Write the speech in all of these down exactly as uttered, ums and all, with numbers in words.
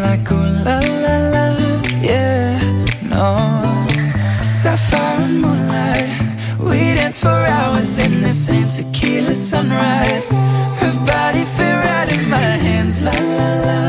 like ooh la la la, yeah, no. Sapphire and moonlight, we dance for hours in the same tequila sunrise. Her body fit right in my hands, la la la.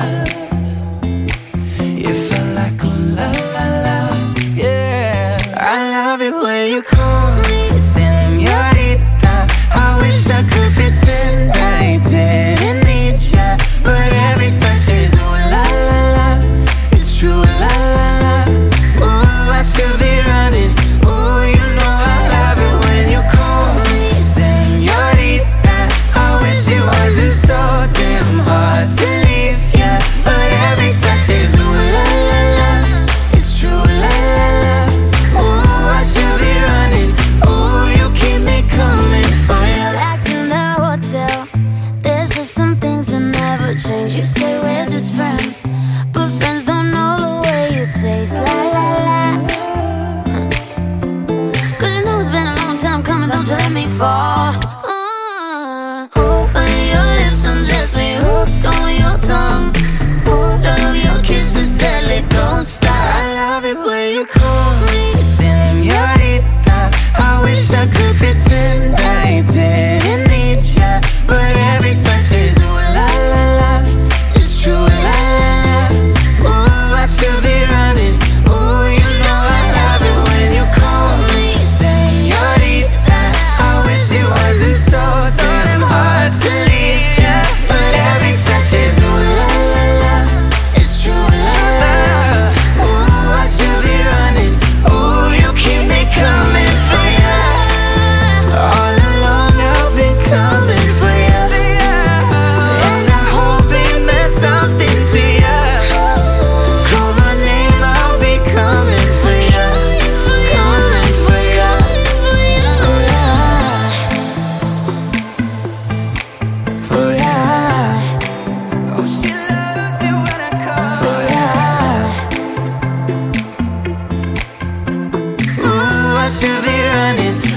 You felt like ooh la la la, yeah. I love it when you call me señorita. I wish I could pretend I didn't need ya, but every touch is ooh la la la. It's true, la la la. Ooh, I should be running. Ooh, you know I love it when you call me señorita. I wish it wasn't so damn hard to leave ya, but every touch is ooh la la la. It's true, la la la. Ooh, I should be running. Ooh, you keep me coming for ya. Back in the hotel, there's just some things that never change. You say we're just friends, but friends don't know the way you taste. La la la. Cause you know it's been a long time coming, don't you let me fall. Uh, Open your lips and dress me hooked on your tongue. Oh, love your kisses deadly, don't stop. I love it when you call me señorita. I wish I could pretend I didn't need ya, but every touch is ooh la la la. It's true, la la la. Ooh, I should be running. Ooh, you know I love it when you call me señorita. I wish it wasn't so damn hard to leave ya, but every touch is ooh la la la. It's true, la la la. Ooh, I should be running. Ooh, you keep me coming for ya. All along I've been coming for ya, and I hope it meant something to ya. Call my name, I'll be coming for ya, coming for ya, for ya. Oh, she loves it when I call for ya. Ooh, I should be running.